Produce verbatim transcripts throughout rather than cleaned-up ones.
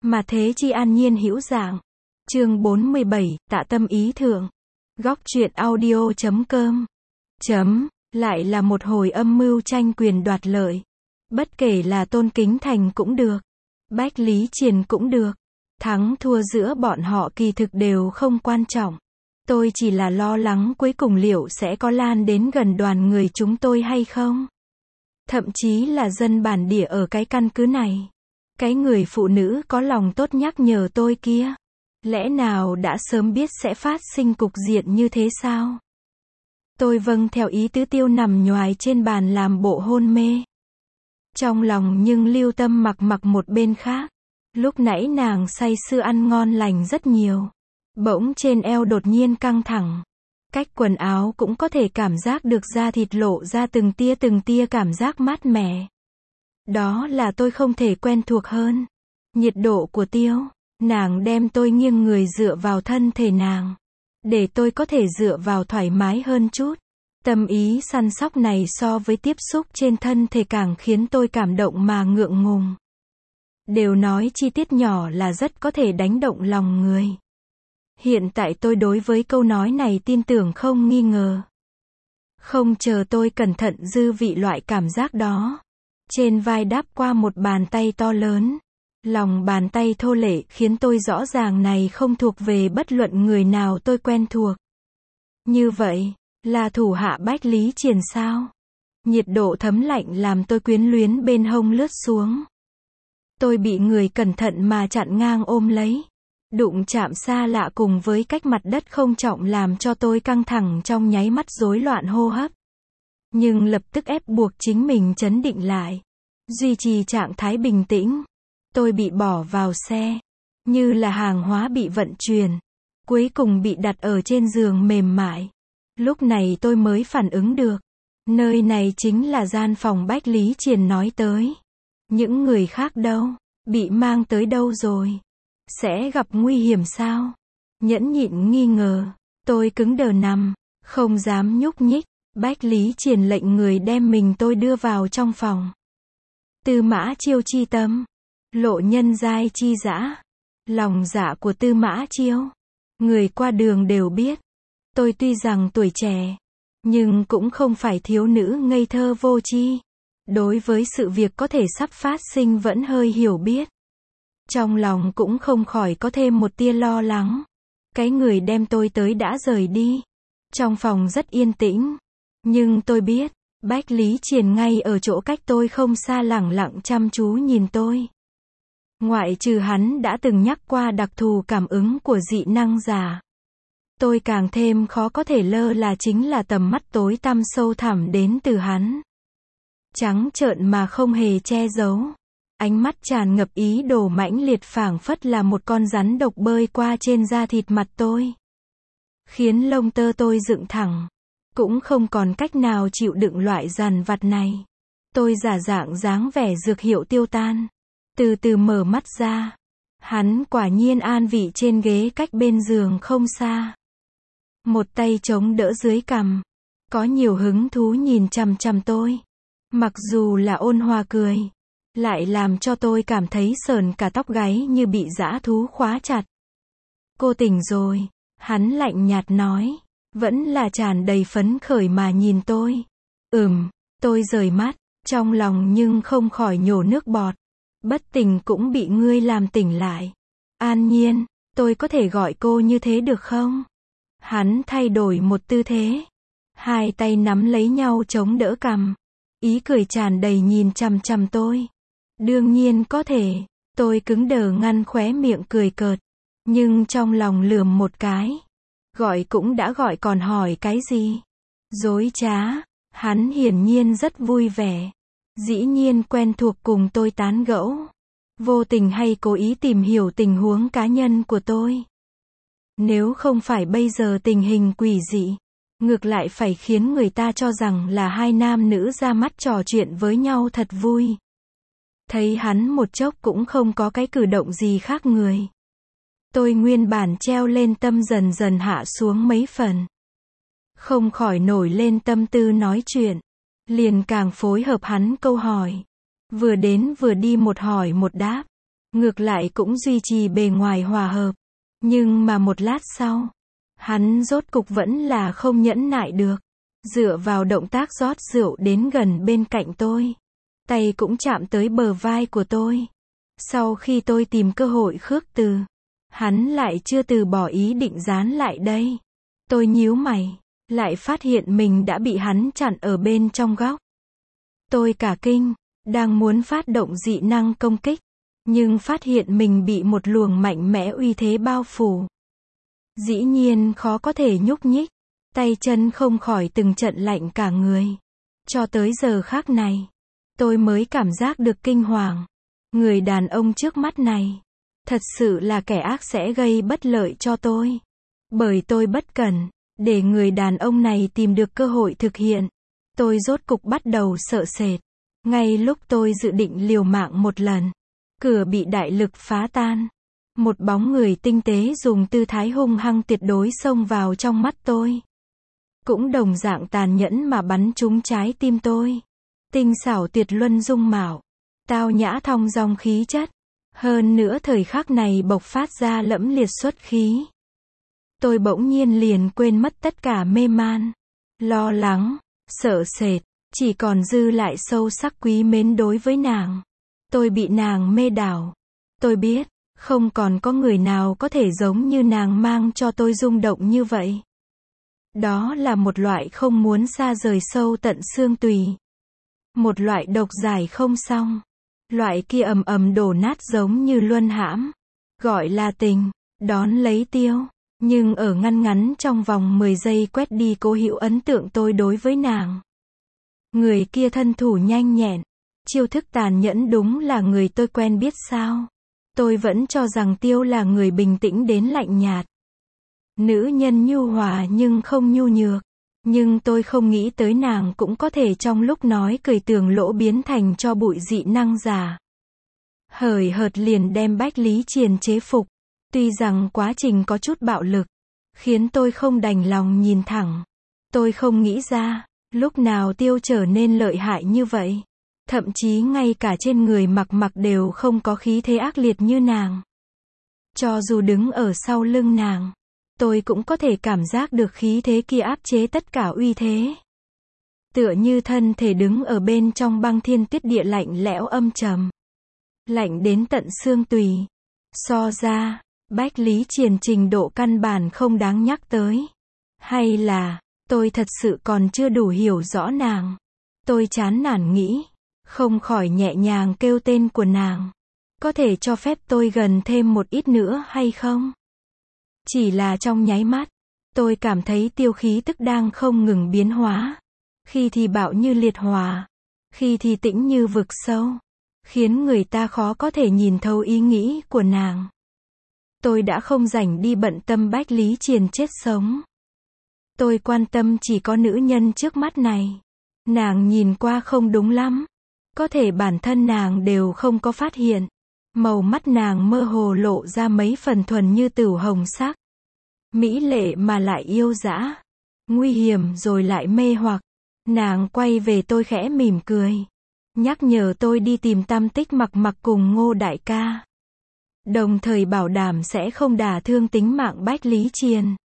Mà thế chi an nhiên hữu dạng. Chương bốn mươi bảy, tạ tâm ý thượng. Góc truyện audio chấm com. Chấm, lại là một hồi âm mưu tranh quyền đoạt lợi. Bất kể là Tôn Kính Thành cũng được, Bách Lý Triền cũng được. Thắng thua giữa bọn họ kỳ thực đều không quan trọng. Tôi chỉ là lo lắng cuối cùng liệu sẽ có lan đến gần đoàn người chúng tôi hay không. Thậm chí là dân bản địa ở cái căn cứ này. Cái người phụ nữ có lòng tốt nhắc nhở tôi kia. Lẽ nào đã sớm biết sẽ phát sinh cục diện như thế sao? Tôi vâng theo ý tứ Tiêu nằm nhoài trên bàn làm bộ hôn mê. Trong lòng nhưng lưu tâm mặc mặc một bên khác. Lúc nãy nàng say sưa ăn ngon lành rất nhiều. Bỗng trên eo đột nhiên căng thẳng. Cách quần áo cũng có thể cảm giác được da thịt lộ ra từng tia từng tia cảm giác mát mẻ. Đó là tôi không thể quen thuộc hơn. Nhiệt độ của Tiêu. Nàng đem tôi nghiêng người dựa vào thân thể nàng. Để tôi có thể dựa vào thoải mái hơn chút. Tâm ý săn sóc này so với tiếp xúc trên thân thể càng khiến tôi cảm động mà ngượng ngùng. Đều nói chi tiết nhỏ là rất có thể đánh động lòng người. Hiện tại tôi đối với câu nói này tin tưởng không nghi ngờ. Không chờ tôi cẩn thận dư vị loại cảm giác đó. Trên vai đáp qua một bàn tay to lớn. Lòng bàn tay thô lệ khiến tôi rõ ràng này không thuộc về bất luận người nào tôi quen thuộc. Như vậy, là thủ hạ Bách Lý Triền sao? Nhiệt độ thấm lạnh làm tôi quyến luyến bên hông lướt xuống. Tôi bị người cẩn thận mà chặn ngang ôm lấy. Đụng chạm xa lạ cùng với cách mặt đất không trọng làm cho tôi căng thẳng trong nháy mắt rối loạn hô hấp. Nhưng lập tức ép buộc chính mình trấn định lại. Duy trì trạng thái bình tĩnh. Tôi bị bỏ vào xe. Như là hàng hóa bị vận chuyển. Cuối cùng bị đặt ở trên giường mềm mại. Lúc này tôi mới phản ứng được. Nơi này chính là gian phòng Bách Lý Triền nói tới. Những người khác đâu? Bị mang tới đâu rồi? Sẽ gặp nguy hiểm sao? Nhẫn nhịn nghi ngờ. Tôi cứng đờ nằm. Không dám nhúc nhích. Bách Lý Triền lệnh người đem mình tôi đưa vào trong phòng. Tư Mã Chiêu chi tâm. Lộ nhân giai chi dã. Lòng dạ của Tư Mã Chiêu. Người qua đường đều biết. Tôi tuy rằng tuổi trẻ. Nhưng cũng không phải thiếu nữ ngây thơ vô tri. Đối với sự việc có thể sắp phát sinh vẫn hơi hiểu biết. Trong lòng cũng không khỏi có thêm một tia lo lắng. Cái người đem tôi tới đã rời đi. Trong phòng rất yên tĩnh. Nhưng tôi biết, Bách Lý Triền ngay ở chỗ cách tôi không xa lẳng lặng chăm chú nhìn tôi. Ngoại trừ hắn đã từng nhắc qua đặc thù cảm ứng của dị năng giả. Tôi càng thêm khó có thể lơ là chính là tầm mắt tối tăm sâu thẳm đến từ hắn. Trắng trợn mà không hề che giấu. Ánh mắt tràn ngập ý đồ mãnh liệt phảng phất là một con rắn độc bơi qua trên da thịt mặt tôi. Khiến lông tơ tôi dựng thẳng. Cũng không còn cách nào chịu đựng loại dằn vặt này. Tôi giả dạng dáng vẻ dược hiệu tiêu tan. Từ từ mở mắt ra. Hắn quả nhiên an vị trên ghế cách bên giường không xa. Một tay chống đỡ dưới cằm. Có nhiều hứng thú nhìn chằm chằm tôi. Mặc dù là ôn hòa cười. Lại làm cho tôi cảm thấy sờn cả tóc gáy như bị dã thú khóa chặt. Cô tỉnh rồi. Hắn lạnh nhạt nói. Vẫn là tràn đầy phấn khởi mà nhìn tôi. Ừm, tôi rời mắt. Trong lòng nhưng không khỏi nhổ nước bọt. Bất tỉnh cũng bị ngươi làm tỉnh lại. An Nhiên, tôi có thể gọi cô như thế được không? Hắn thay đổi một tư thế. Hai tay nắm lấy nhau chống đỡ cằm. Ý cười tràn đầy nhìn chằm chằm tôi. Đương nhiên có thể. Tôi cứng đờ ngăn khóe miệng cười cợt. Nhưng trong lòng lườm một cái. Gọi cũng đã gọi còn hỏi cái gì? Dối trá. Hắn hiển nhiên rất vui vẻ. Dĩ nhiên quen thuộc cùng tôi tán gẫu. Vô tình hay cố ý tìm hiểu tình huống cá nhân của tôi. Nếu không phải bây giờ tình hình quỷ dị. Ngược lại phải khiến người ta cho rằng là hai nam nữ ra mắt trò chuyện với nhau thật vui. Thấy hắn một chốc cũng không có cái cử động gì khác người. Tôi nguyên bản treo lên tâm dần dần hạ xuống mấy phần. Không khỏi nổi lên tâm tư nói chuyện. Liền càng phối hợp hắn câu hỏi. Vừa đến vừa đi một hỏi một đáp. ngược lại cũng duy trì bề ngoài hòa hợp. Nhưng mà một lát sau, hắn rốt cục vẫn là không nhẫn nại được. Dựa vào động tác rót rượu đến gần bên cạnh tôi. Tay cũng chạm tới bờ vai của tôi. Sau khi tôi tìm cơ hội khước từ, hắn lại chưa từ bỏ ý định dán lại đây. Tôi nhíu mày, lại phát hiện mình đã bị hắn chặn ở bên trong góc. Tôi cả kinh, đang muốn phát động dị năng công kích, nhưng phát hiện mình bị một luồng mạnh mẽ uy thế bao phủ. Dĩ nhiên khó có thể nhúc nhích, tay chân không khỏi từng trận lạnh cả người. Cho tới giờ khắc này, tôi mới cảm giác được kinh hoàng. Người đàn ông trước mắt này, thật sự là kẻ ác sẽ gây bất lợi cho tôi. Bởi tôi bất cẩn, để người đàn ông này tìm được cơ hội thực hiện. Tôi rốt cục bắt đầu sợ sệt. Ngay lúc tôi dự định liều mạng một lần, cửa bị đại lực phá tan. Một bóng người tinh tế dùng tư thái hung hăng tuyệt đối xông vào trong mắt tôi. Cũng đồng dạng tàn nhẫn mà bắn trúng trái tim tôi. Tinh xảo tuyệt luân dung mạo, tao nhã thong dong khí chất. Hơn nữa thời khắc này bộc phát ra lẫm liệt xuất khí. Tôi bỗng nhiên liền quên mất tất cả mê man, lo lắng, sợ sệt, chỉ còn dư lại sâu sắc quý mến đối với nàng. Tôi bị nàng mê đảo. Tôi biết, không còn có người nào có thể giống như nàng mang cho tôi rung động như vậy. Đó là một loại không muốn xa rời sâu tận xương tùy. Một loại độc giải không xong. Loại kia ầm ầm đổ nát giống như luân hãm. Gọi là tình, đón lấy tiêu. Nhưng ở ngăn ngắn trong vòng mười giây quét đi cố hữu ấn tượng tôi đối với nàng. Người kia thân thủ nhanh nhẹn, chiêu thức tàn nhẫn đúng là người tôi quen biết sao. Tôi vẫn cho rằng Tiêu là người bình tĩnh đến lạnh nhạt. Nữ nhân nhu hòa nhưng không nhu nhược. Nhưng tôi không nghĩ tới nàng cũng có thể trong lúc nói cười tường lỗ biến thành cho bụi dị năng giả. Hời hợt liền đem Bách Lý Triền chế phục. Tuy rằng quá trình có chút bạo lực, khiến tôi không đành lòng nhìn thẳng. Tôi không nghĩ ra, lúc nào Tiêu trở nên lợi hại như vậy. Thậm chí ngay cả trên người mặc mặc đều không có khí thế ác liệt như nàng. Cho dù đứng ở sau lưng nàng, tôi cũng có thể cảm giác được khí thế kia áp chế tất cả uy thế. Tựa như thân thể đứng ở bên trong băng thiên tuyết địa lạnh lẽo âm trầm. Lạnh đến tận xương tùy. So ra, Bách Lý Triền trình độ căn bản không đáng nhắc tới. Hay là, tôi thật sự còn chưa đủ hiểu rõ nàng. Tôi chán nản nghĩ, không khỏi nhẹ nhàng kêu tên của nàng. Có thể cho phép tôi gần thêm một ít nữa hay không? Chỉ là trong nháy mắt, tôi cảm thấy Tiêu khí tức đang không ngừng biến hóa. Khi thì bạo như liệt hỏa, khi thì tĩnh như vực sâu, khiến người ta khó có thể nhìn thấu ý nghĩ của nàng. Tôi đã không rảnh đi bận tâm Bách Lý Triền chết sống. Tôi quan tâm chỉ có nữ nhân trước mắt này. Nàng nhìn qua không đúng lắm. Có thể bản thân nàng đều không có phát hiện. Màu mắt nàng mơ hồ lộ ra mấy phần thuần như tửu hồng sắc. Mỹ lệ mà lại yêu dã. Nguy hiểm rồi lại mê hoặc. Nàng quay về tôi khẽ mỉm cười. Nhắc nhở tôi đi tìm Tam Tích Mặc Mặc cùng Ngô đại ca. Đồng thời bảo đảm sẽ không đả thương tính mạng Bách Lý Triền.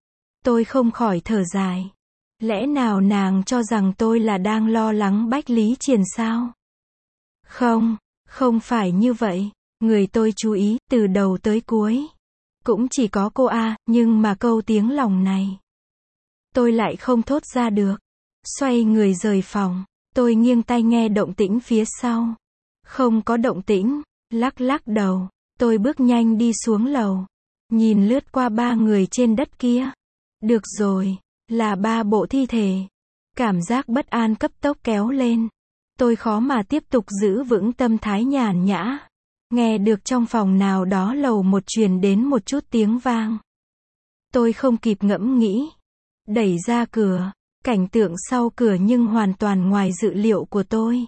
Tôi không khỏi thở dài. Lẽ nào nàng cho rằng tôi là đang lo lắng Bách Lý Triền sao? Không, không phải như vậy. Người tôi chú ý, từ đầu tới cuối. Cũng chỉ có cô A, nhưng mà câu tiếng lòng này. Tôi lại không thốt ra được. Xoay người rời phòng. Tôi nghiêng tai nghe động tĩnh phía sau. Không có động tĩnh. Lắc lắc đầu. Tôi bước nhanh đi xuống lầu. Nhìn lướt qua ba người trên đất kia. Được rồi, là ba bộ thi thể. Cảm giác bất an cấp tốc kéo lên. Tôi khó mà tiếp tục giữ vững tâm thái nhàn nhã. Nghe được trong phòng nào đó lầu một truyền đến một chút tiếng vang. Tôi không kịp ngẫm nghĩ. Đẩy ra cửa. Cảnh tượng sau cửa nhưng hoàn toàn ngoài dự liệu của tôi.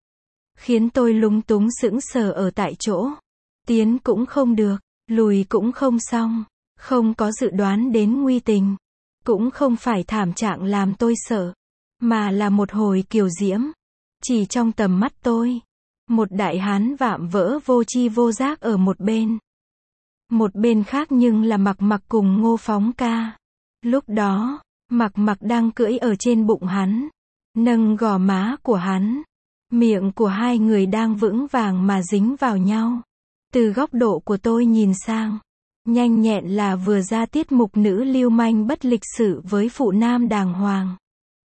Khiến tôi lúng túng sững sờ ở tại chỗ. Tiến cũng không được, lùi cũng không xong. Không có dự đoán đến nguy tình. Cũng không phải thảm trạng làm tôi sợ. Mà là một hồi kiều diễm. Chỉ trong tầm mắt tôi. Một đại hán vạm vỡ vô tri vô giác ở một bên. Một bên khác nhưng là Mặc Mặc cùng Ngô Phóng Ca. Lúc đó, Mặc Mặc đang cưỡi ở trên bụng hắn, nâng gò má của hắn. Miệng của hai người đang vững vàng mà dính vào nhau. Từ góc độ của tôi nhìn sang, nhanh nhẹn là vừa ra tiết mục nữ lưu manh bất lịch sự với phụ nam đàng hoàng.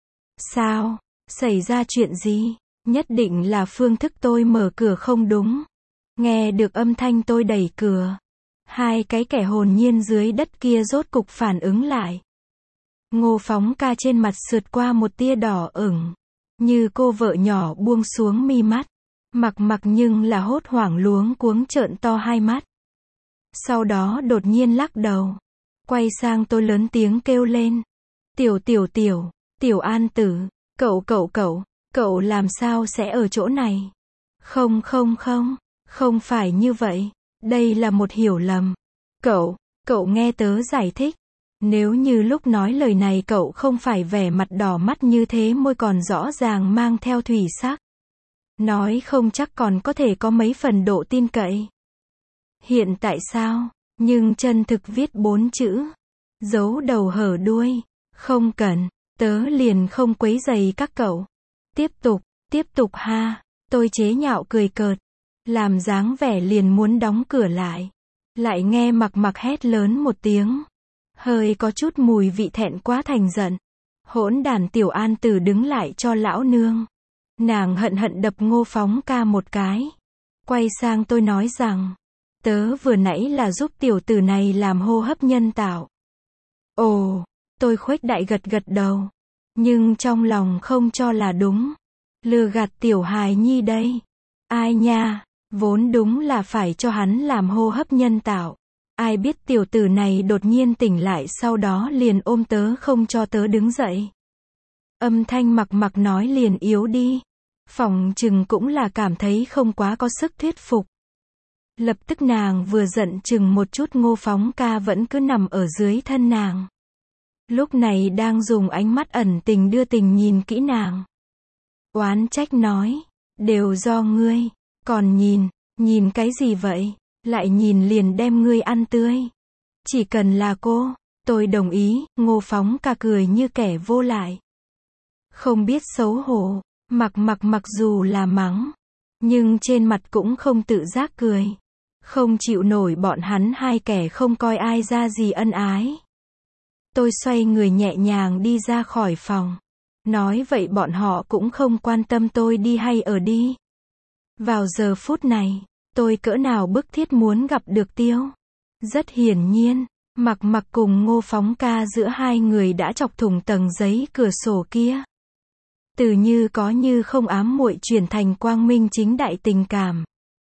Sao? Xảy ra chuyện gì? Nhất định là phương thức tôi mở cửa không đúng. Nghe được âm thanh tôi đẩy cửa. Hai cái kẻ hồn nhiên dưới đất kia rốt cục phản ứng lại. Ngô Phóng Ca trên mặt sượt qua một tia đỏ ửng, như cô vợ nhỏ buông xuống mi mắt. Mặc Mặc nhưng là hốt hoảng luống cuống trợn to hai mắt. Sau đó đột nhiên lắc đầu, quay sang tôi lớn tiếng kêu lên. Tiểu tiểu tiểu, tiểu An Tử, cậu cậu cậu, cậu làm sao sẽ ở chỗ này? Không không không, không phải như vậy, đây là một hiểu lầm. Cậu, cậu nghe tớ giải thích. Nếu như lúc nói lời này cậu không phải vẻ mặt đỏ mắt như thế, môi còn rõ ràng mang theo thủy sắc, nói không chắc còn có thể có mấy phần độ tin cậy. Hiện tại sao? Nhưng chân thực viết bốn chữ, giấu đầu hở đuôi. Không cần, tớ liền không quấy rầy các cậu. Tiếp tục, tiếp tục ha. Tôi chế nhạo cười cợt, làm dáng vẻ liền muốn đóng cửa lại. Lại nghe Mặc Mặc hét lớn một tiếng, hơi có chút mùi vị thẹn quá thành giận. Hỗn đản tiểu An Tử đứng lại cho lão nương. Nàng hận hận đập Ngô Phóng Ca một cái. Quay sang tôi nói rằng, tớ vừa nãy là giúp tiểu tử này làm hô hấp nhân tạo. Ồ, tôi khuếch đại gật gật đầu. Nhưng trong lòng không cho là đúng. Lừa gạt tiểu hài nhi đây. Ai nha, vốn đúng là phải cho hắn làm hô hấp nhân tạo. Ai biết tiểu tử này đột nhiên tỉnh lại sau đó liền ôm tớ không cho tớ đứng dậy. Âm thanh Mặc Mặc nói liền yếu đi. Phỏng chừng cũng là cảm thấy không quá có sức thuyết phục. Lập tức nàng vừa giận chừng một chút Ngô Phóng Ca vẫn cứ nằm ở dưới thân nàng. Lúc này đang dùng ánh mắt ẩn tình đưa tình nhìn kỹ nàng. Oán trách nói, đều do ngươi, còn nhìn, nhìn cái gì vậy, lại nhìn liền đem ngươi ăn tươi. Chỉ cần là cô, tôi đồng ý. Ngô Phóng Ca cười như kẻ vô lại. Không biết xấu hổ, Mặc Mặc mặc dù là mắng, nhưng trên mặt cũng không tự giác cười. Không chịu nổi bọn hắn hai kẻ không coi ai ra gì ân ái. Tôi xoay người nhẹ nhàng đi ra khỏi phòng. Nói vậy bọn họ cũng không quan tâm tôi đi hay ở đi. Vào giờ phút này, tôi cỡ nào bức thiết muốn gặp được Tiêu. Rất hiển nhiên, Mặc Mặc cùng Ngô Phóng Ca giữa hai người đã chọc thủng tầng giấy cửa sổ kia. Từ như có như không ám muội chuyển thành quang minh chính đại tình cảm.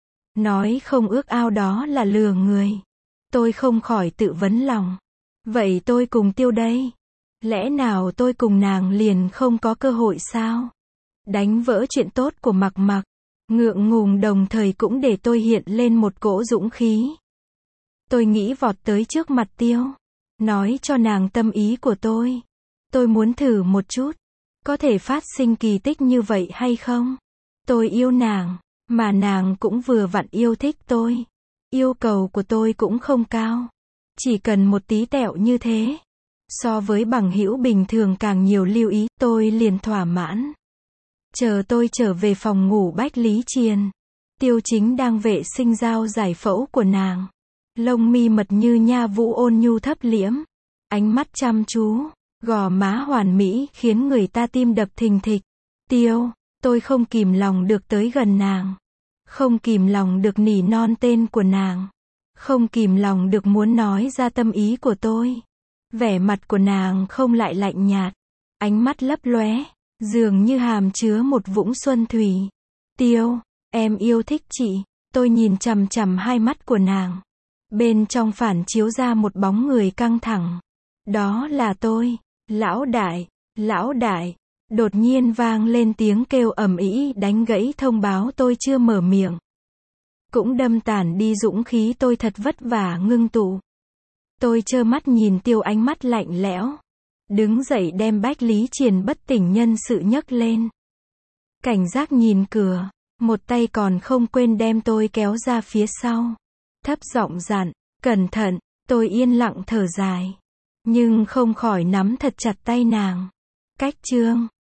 Nói không ước ao đó là lừa người. Tôi không khỏi tự vấn lòng. Vậy tôi cùng Tiêu đây? Lẽ nào tôi cùng nàng liền không có cơ hội sao? Đánh vỡ chuyện tốt của Mặc Mặc, ngượng ngùng đồng thời cũng để tôi hiện lên một cỗ dũng khí. Tôi nghĩ vọt tới trước mặt Tiêu, nói cho nàng tâm ý của tôi. Tôi muốn thử một chút, có thể phát sinh kỳ tích như vậy hay không? Tôi yêu nàng, mà nàng cũng vừa vặn yêu thích tôi. Yêu cầu của tôi cũng không cao, chỉ cần một tí tẹo như thế. So với bằng hữu bình thường càng nhiều lưu ý, tôi liền thỏa mãn. Chờ tôi trở về phòng ngủ Bách Lý Triền, Tiêu chính đang vệ sinh dao giải phẫu của nàng. Lông mi mật như nha vũ ôn nhu thấp liễm, ánh mắt chăm chú, gò má hoàn mỹ khiến người ta tim đập thình thịch. Tiêu, tôi không kìm lòng được tới gần nàng. Không kìm lòng được nỉ non tên của nàng. Không kìm lòng được muốn nói ra tâm ý của tôi. Vẻ mặt của nàng không lại lạnh nhạt, ánh mắt lấp lóe, dường như hàm chứa một vũng xuân thủy. Tiêu, em yêu thích chị. Tôi nhìn chằm chằm hai mắt của nàng. Bên trong phản chiếu ra một bóng người căng thẳng. Đó là tôi. Lão đại, lão đại. Đột nhiên vang lên tiếng kêu ầm ĩ đánh gãy thông báo tôi chưa mở miệng. Cũng đâm tàn đi dũng khí tôi thật vất vả ngưng tụ. Tôi trơ mắt nhìn Tiêu ánh mắt lạnh lẽo. Đứng dậy đem Bách Lý Triền bất tỉnh nhân sự nhấc lên. Cảnh giác nhìn cửa. Một tay còn không quên đem tôi kéo ra phía sau. Thấp giọng dặn, cẩn thận, tôi yên lặng thở dài. Nhưng không khỏi nắm thật chặt tay nàng. Cách chương